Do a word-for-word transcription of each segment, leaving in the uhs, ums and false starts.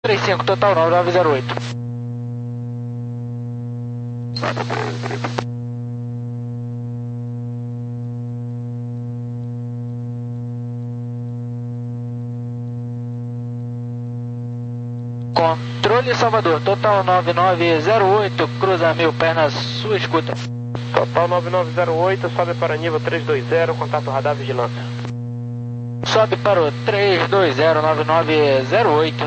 trinta e cinco, total nove nove zero oito. Controle Salvador, total nove nove zero oito, cruza mil pés na sua escuta. Total nove nove zero oito, sobe para nível três dois zero, contato radar vigilância. Sobe para o três dois zero nove nove zero oito.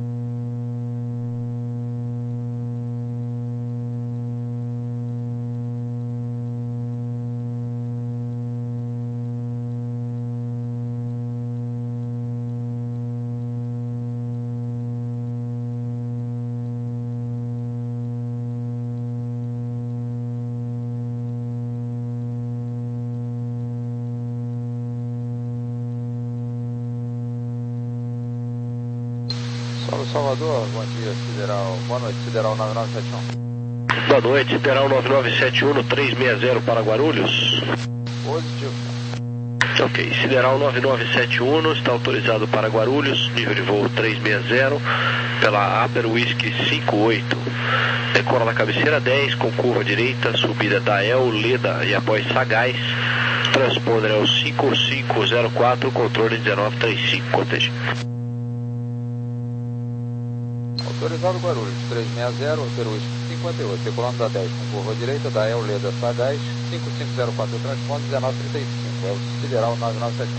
Salve Salvador, bom dia, Sideral, boa noite, Sideral nove nove sete um. Boa noite, Sideral nove nove sete um no três seis zero para Guarulhos. Positivo. Ok, Sideral nove nove sete um está autorizado para Guarulhos, nível de voo três seis zero, pela Upper Whisky cinco oito. Decora na cabeceira dez, com curva direita, subida da El Leda e após Sagaz. Transponder é o cinco cinco zero quatro, controle dezenove trinta e cinco, cortejo. Autorizado Guarulhos, três seis zero, Upper Whisky cinquenta e oito, decolando da dez com curva direita, da El Leda Sagaz, cinco cinco zero quatro, transponder dezenove trinta e cinco, é o Sideral nove nove sete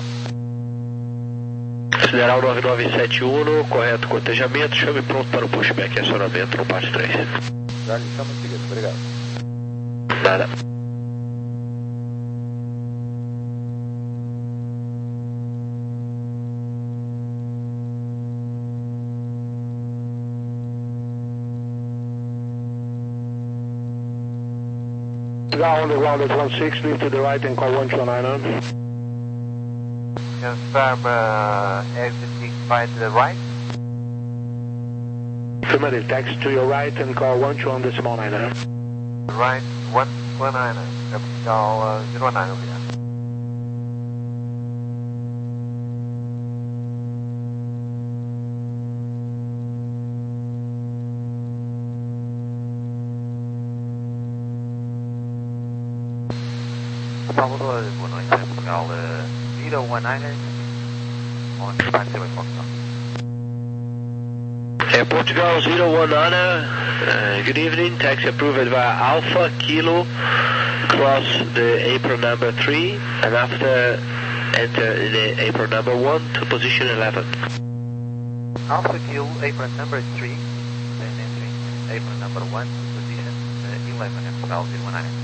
um. Sideral nove nove sete um, correto cotejamento, chame pronto para o pushback, acionamento no parte três. Já lhe chamo em seguida, obrigado. Nada. Ground, ground at one six, leave to the right and call one two nine nine. Confirm uh, exit six five to the right. Affirmative, taxi to your right and call one two on decimal nine nine. Right, one one nine nine. Capital uh, zero nine over here. Salvador, boa noite, Portugal zero one nine on five zero Foxtrot. É Portugal zero one nine, uh, good evening, taxi approved via Alpha Kilo, cross the apron number three, and after enter the apron number one to position eleven. Alpha Kilo, apron number three, then entering apron number one to position uh, eleven, Portugal zero one nine.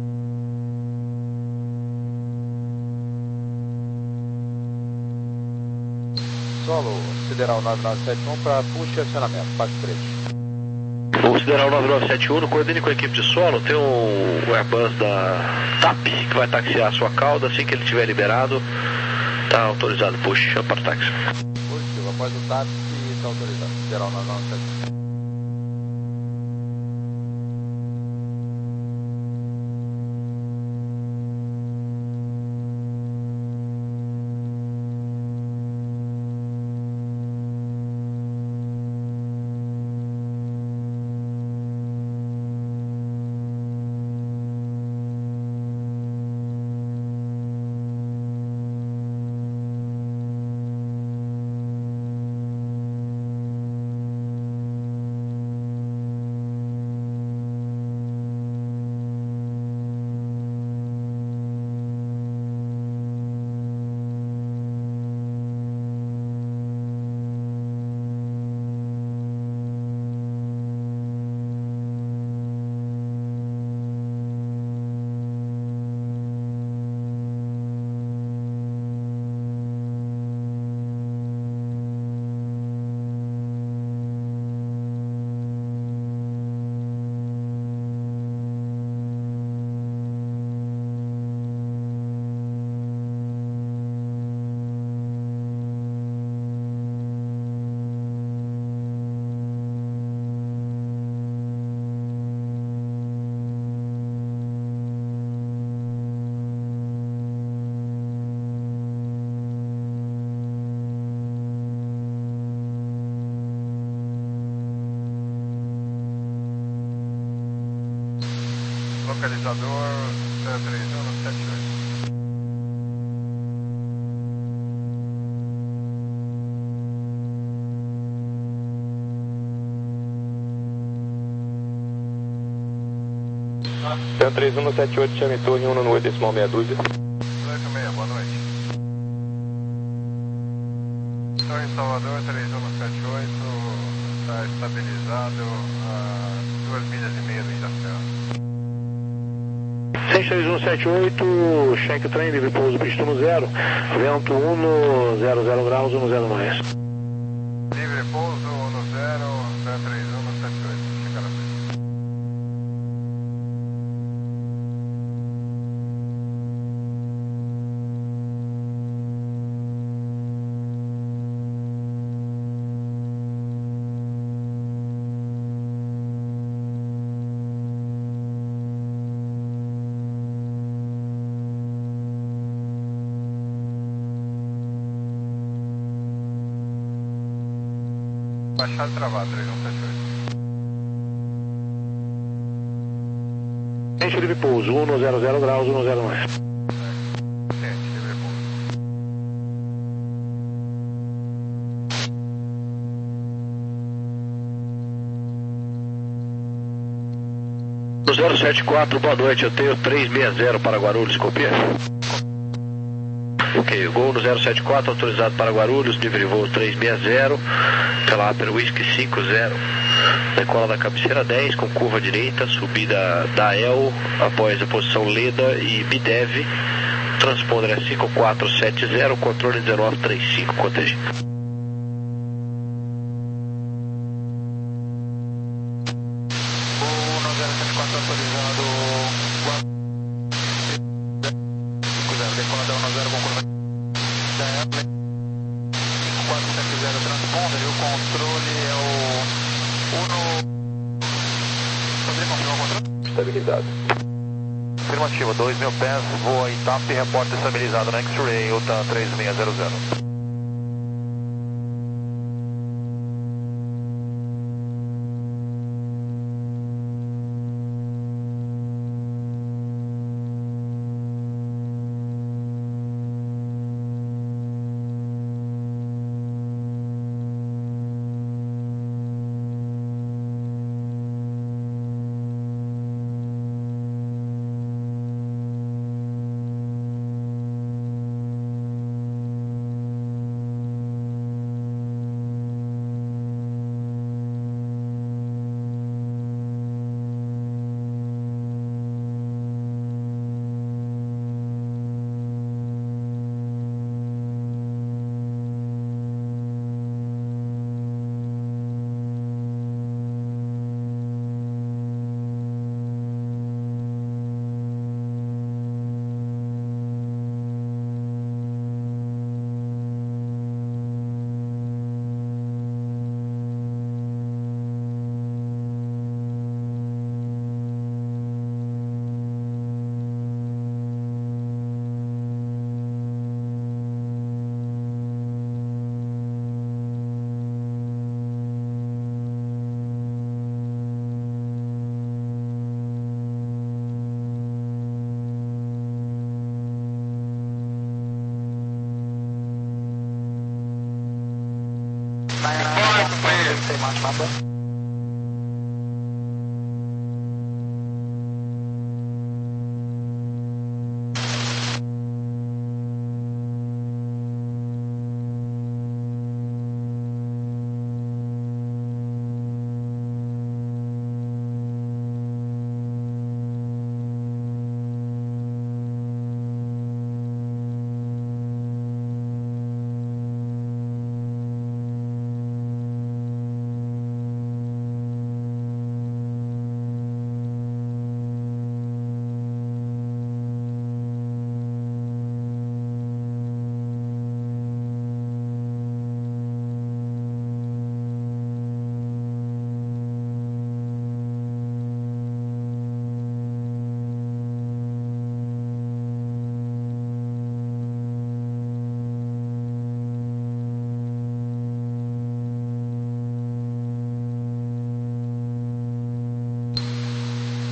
Solo, Sideral nove nove sete um para push e acionamento, parte três. O Sideral nove nove sete um, coordene com a equipe de solo, tem um Airbus da T A P que vai taxiar a sua cauda, assim que ele estiver liberado, está autorizado push para táxi. Positivo, após o T A P está autorizado, Sideral nove nove sete um. localizador zero três um sete oito. zero três um sete oito, chame torre um no oito, decimal meia dúzia. oito seis, boa noite. Torre Salvador três um sete oito, está estabilizado a duas milhas e meia do Indacel. seis três um sete oito, check trem, livre pouso, pista no zero, vento um no zero zero graus, um no zero mais. Livre pouso um no zero, zero três um sete oito, chega na frente. Baixado travado, três um sete oito. Gente, livre pouso, um no zero zero graus, um no zero mais. Gente, livre pouso. No zero sete quatro, boa noite, eu tenho três seis zero para Guarulhos, copia? Ok, gol no zero sete quatro, autorizado para Guarulhos, nível de voo três seis zero, pela Upper Whisky cinco zero, decola da cabeceira dez, com curva direita, subida da E L, após a posição Leda e Bidev, transponder é cinco quatro sete zero, controle dezenove trinta e cinco, cortejo. Gol no zero sete quatro, autorizado cinco zero, decola da um zero com curva da E L, cinco quatro sete zero, transponder, e o controle é o Uno. Poderia confirmar o controle? Estabilizado. Afirmativo, dois mil pés, voa I T A P e reporta estabilizado na X-Ray, U T A três seis zero zero.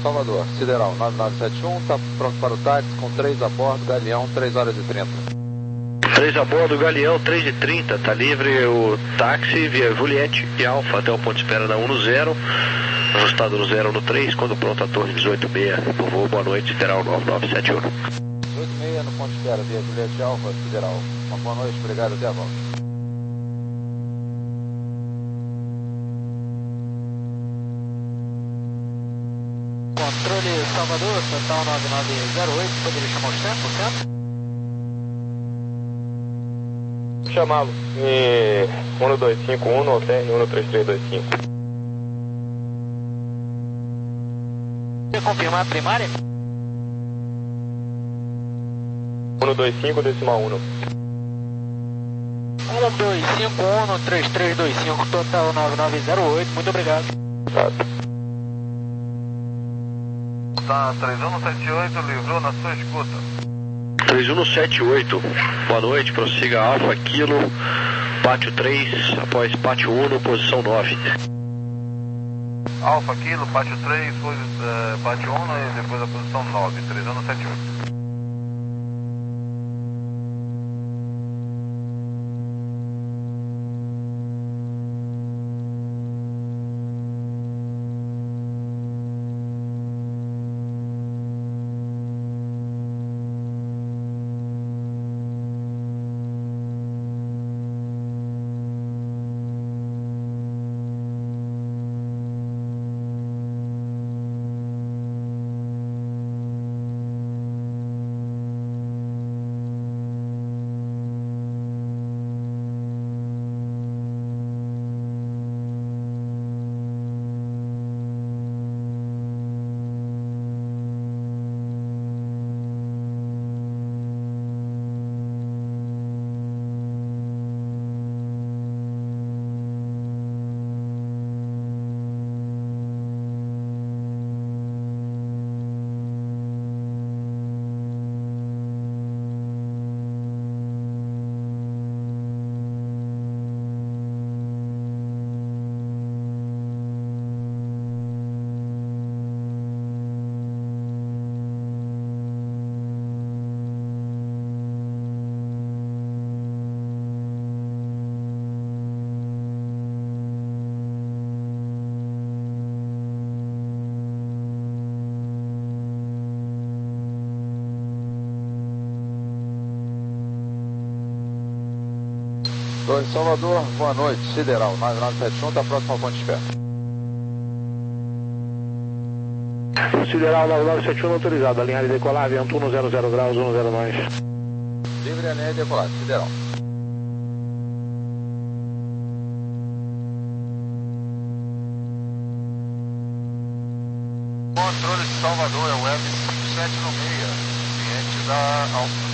Salvador, Sideral nove nove sete um, está pronto para o táxi com três a bordo, Galeão, três horas e trinta. três a bordo, Galeão, três e trinta, tá livre o táxi via Juliette e Alfa até o ponto de espera da um no zero, ajustado no zero no três, quando pronto a torre dezoito e meia, por voo, boa noite, Sideral nove nove sete um. dezoito e meia no ponto de espera via Juliette e Alfa, Sideral. Uma boa noite, obrigado, até a volta. Controle Salvador, total nove nove zero oito, poderia chamar o centro, centro? Chamá-lo em um dois cinco um, no T R um três três dois cinco. Quer confirmar a primária? um dois cinco, decimal um. um dois cinco um, três três dois cinco, total nove nove zero oito, muito obrigado. Tá. Tá, três um sete oito, livrou na sua escuta. três um sete oito, boa noite, prossiga Alfa, Kilo, pátio três, após pátio um, posição nove. Alfa, Kilo, pátio três, depois uh, pátio um e depois a posição nove, três um sete oito. Torre Salvador, boa noite, Sideral nove nove sete um, está próximo ao ponto de espera. Sideral nove nove sete um autorizado, alinhar e decolar, vento um zero zero graus, um zero mais. Livre alinhar e decolar, Sideral. Controle de Salvador, é o Web cinco sete no meia, cliente da Alfa.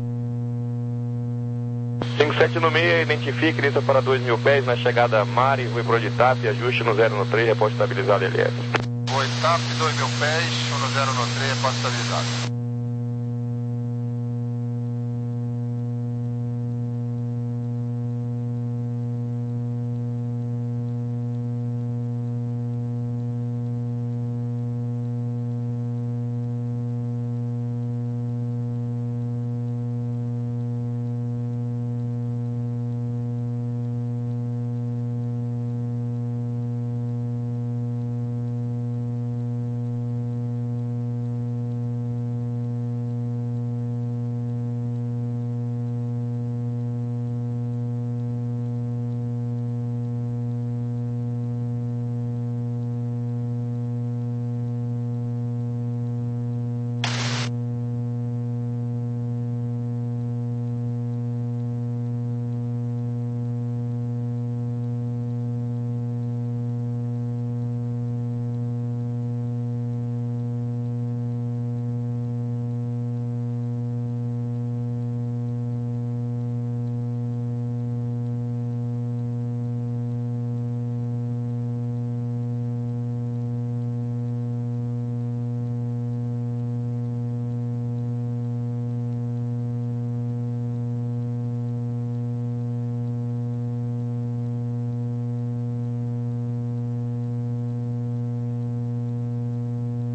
cinco sete no meio, identifique, lista para dois mil pés, na chegada Mari, Rui Proditap, ajuste no zero no três, reposto estabilizado L S. Oi, T A P, dois mil pés, um zero no três, reposto estabilizado.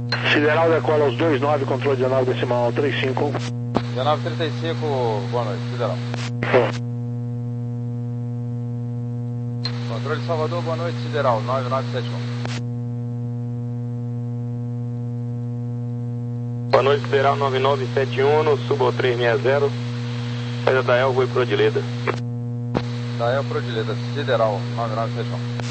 Sideral decola aos dois nove, controle dezenove decimal trinta e cinco. dezenove trinta e cinco, boa noite, Sideral. Controle Salvador, boa noite, Sideral, nove nove sete um. Boa noite, Sideral nove nove sete um, no Subo três seis zero. Saída da Elvo e Prodileda. Da Elvo Prodileda, Sideral nove nove sete um.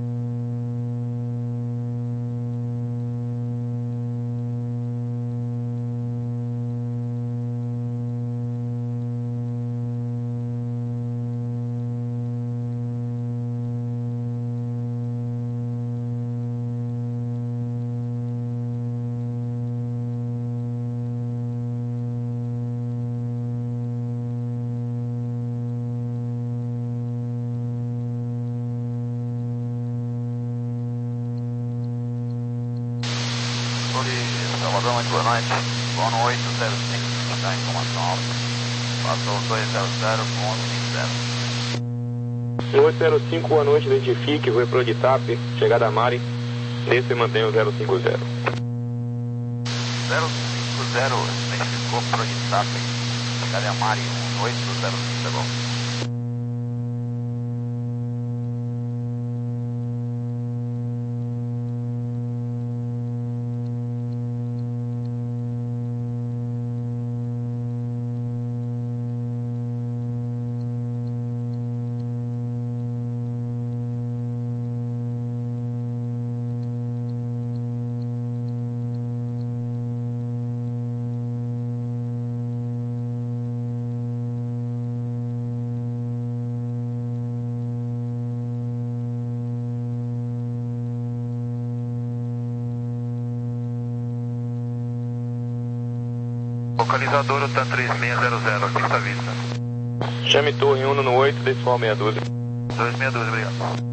Salvador, muito boa noite. Bono oito zero cinco, está em informação alta. Passou dois zero zero, ponto vinte e zero. oito zero cinco, boa noite, identifique, vou pro de T A P, chegada a Mari, desce e mantenha o zero cinco zero. zero cinco zero, identificou pro de T A P, chegada a Mari, oito zero cinco, tá bom. Localizador o T A N três seis zero zero, aqui está a vista. Chame torre um no oito, decimal meia dúzia. dois seis dois, obrigado.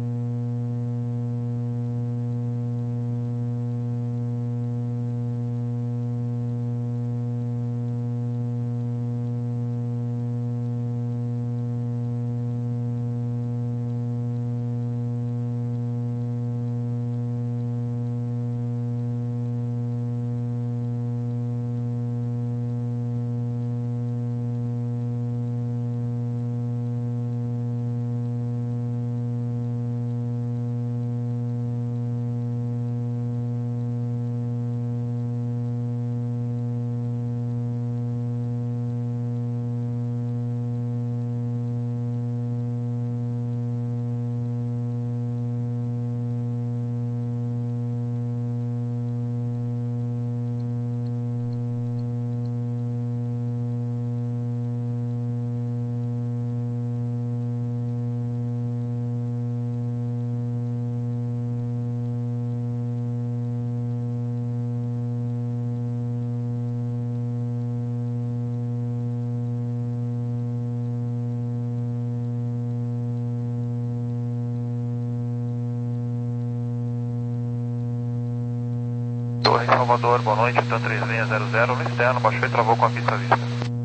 Torre Salvador, boa noite, T A N três seis zero zero, no externo, baixou e travou com a pista à vista.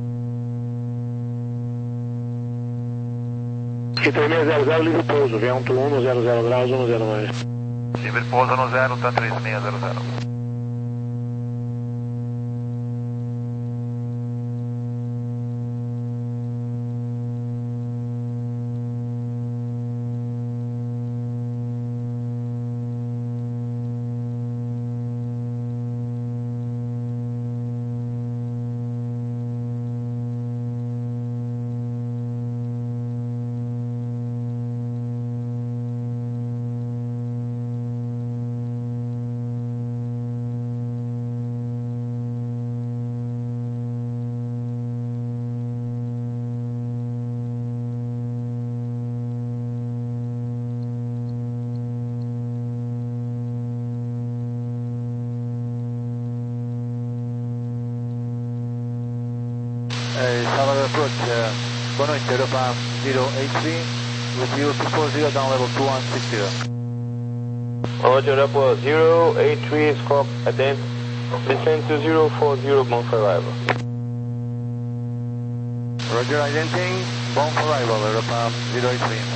Aqui três seis zero zero, livre pouso, vento um no zero zero graus, um no zero nove. Livre pouso no zero, T A N três seis zero zero. Salvador approach, uh, boa noite, Europa zero eight three, with you two four zero down level two one six zero. Roger, Airport zero eight three, scope ident, descend to zero four zero, bound for arrival. Roger, identing, bound for arrival, Europa zero eight three.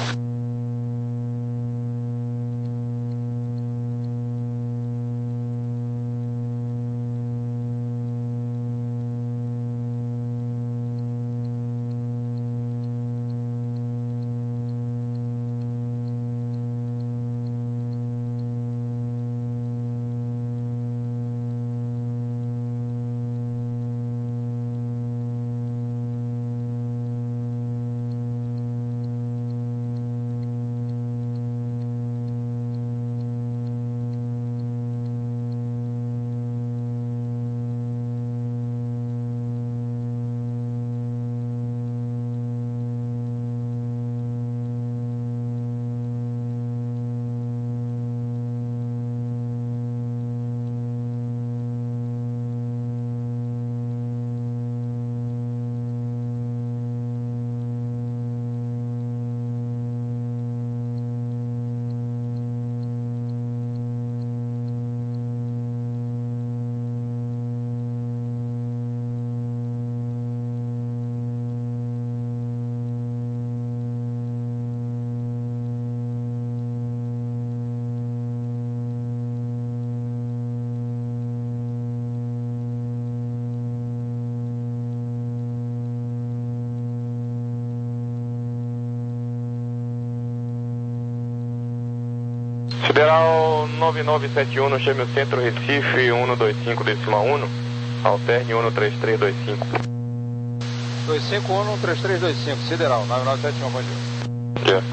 Sideral nove nove sete um, chame o centro Recife, um dois cinco decimal um, alterne um três três dois cinco. dois cinco um, três três dois cinco, Sideral, nove nove sete um, bom dia. Yeah.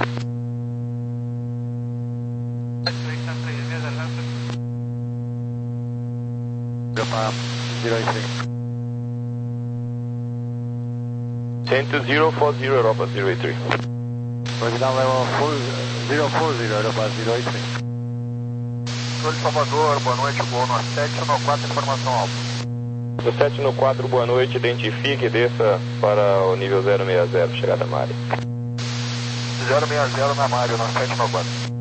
Cento zero four zero Europa zero eight three. Breakdown level zero four zero Europa zero eight three. Controle Salvador, boa noite, voo no sete no quatro, informação alta. No sete no quatro, boa noite, identifique e desça para o nível zero seis zero, chegada Mari. zero seis zero na Mário, no sete no quatro.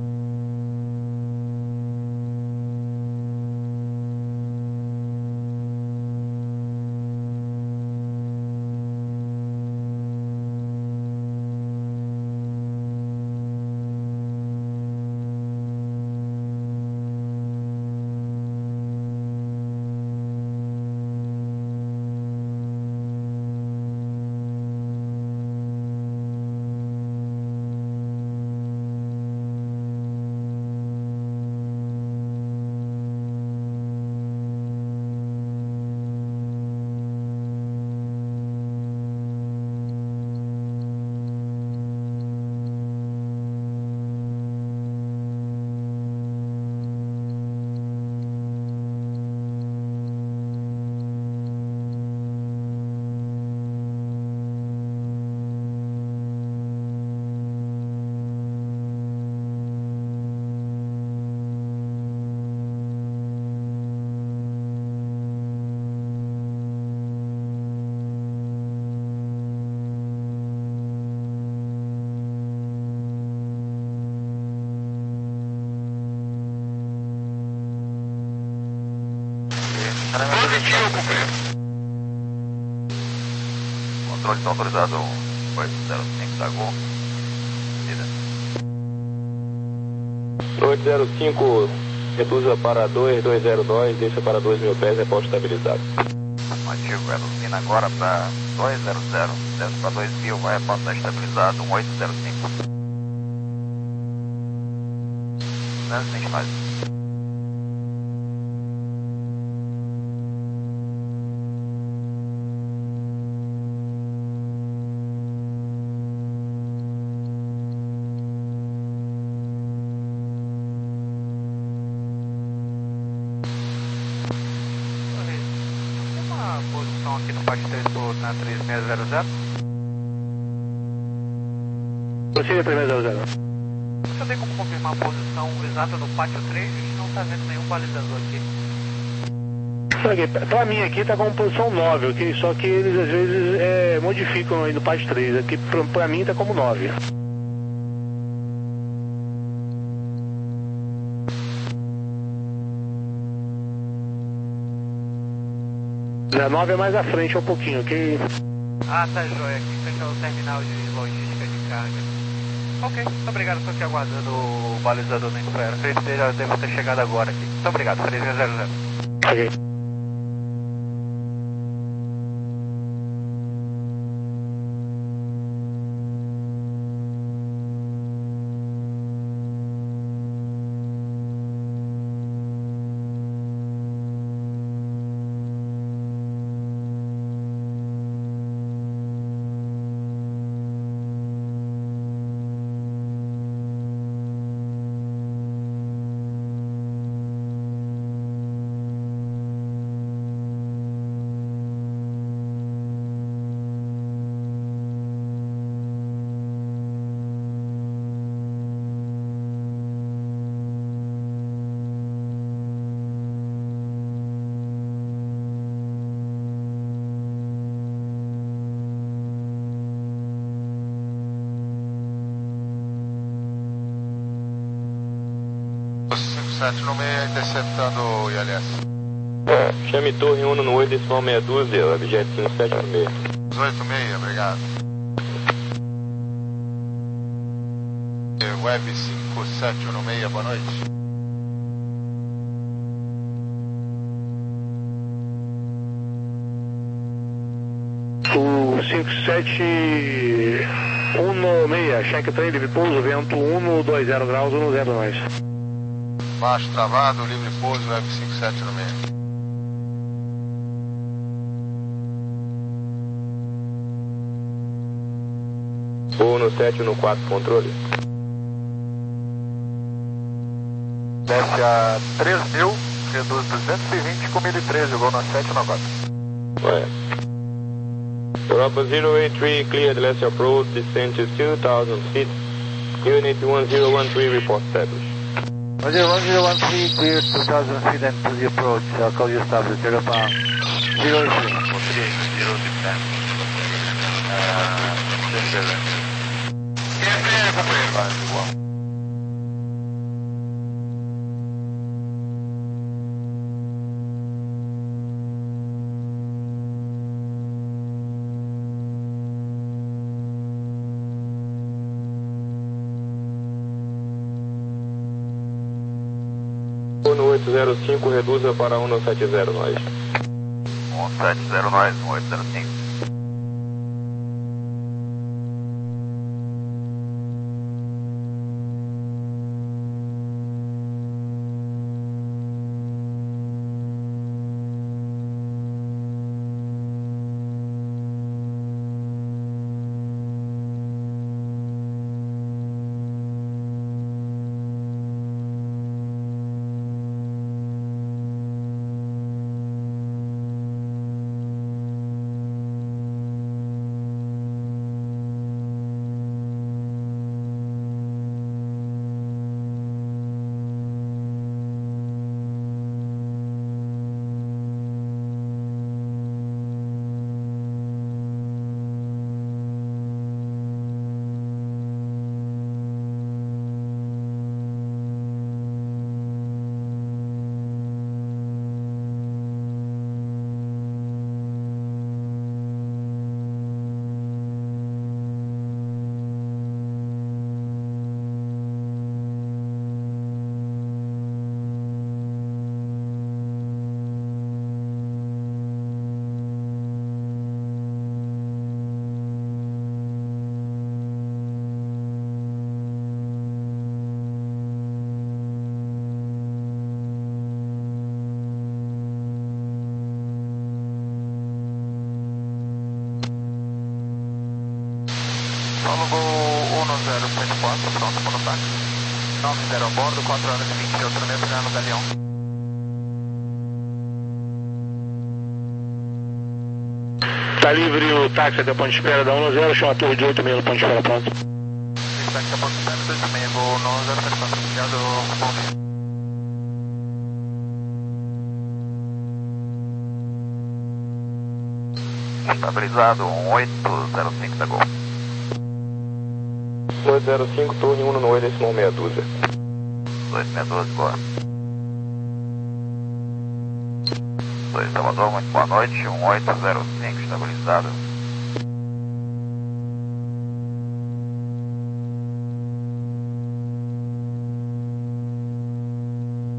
Controle está autorizado oito zero cinco da Gol. oito zero cinco, reduza para dois dois zero dois, deixa para dois mil pés, reporte estabilizado. Ativo, reduzindo agora para dois zero zero, desce para dois mil, vai reportar estabilizado, um oito zero cinco. duzentos e vinte mais. Aqui no Pátio três por na três seis zero zero. Prossiga três seis zero zero. Você tem como confirmar a posição exata do Pátio três? A gente não está vendo nenhum balizador aqui. Para mim aqui está com posição nove, ok? Só que eles às vezes é, modificam aí no Pátio três. Aqui para mim está como nove. nove é mais à frente um pouquinho, ok? Ah, tá joia, aqui em frente ao terminal de logística de carga. Ok, muito obrigado, estou aqui aguardando o balizador no infraero. Acredito que já deve ter chegado agora aqui. Muito obrigado, três zero zero. Ok. cinco sete no meio, interceptando o I L S. É, chame torre um no oito, decimal meia dúzia, objeto cinco sete no meio. dezoito meia, obrigado. Web cinco sete no meia, boa noite. O cinco sete um no meia, check train, pouso, vento um dois zero graus, um zero nós. Baixo travado, livre pouso, Web cinco sete no meio. Voo no sete no quatro, controle. Desce a três mil, reduz duzentos e vinte com mil e treze, voo no sete no quatro. Ué. Europa zero eight three, cleared, let's approach, descend to two thousand feet. Unit one zero one three, report established. one zero one three, cleared two thousand feet and to the approach, I'll call you established, Europa zero eight three. zero descent. Uh, Vai, igual. No oito zero cinco, reduza para um sete zero nós. um sete zero nós, um oito zero cinco. Solo Gol um zero sete quatro, pronto para o ataque. nove zero a bordo, quatro horas e vinte, outro mesmo já no Galeão. Tá livre o táxi até a ponte de espera da um zero, chama a torre de oito meia no ponte de espera pronto. Táxi a ponte de espera dois e meia, voo no zero sete quatro, obrigado, bom dia. Estabilizado, um oito zero cinco da Gol. oito zero cinco, torre um no oito, decimal meia dúzia. dois seis um dois, boa. dois Salvador, muito boa noite, um oito zero cinco estabilizado.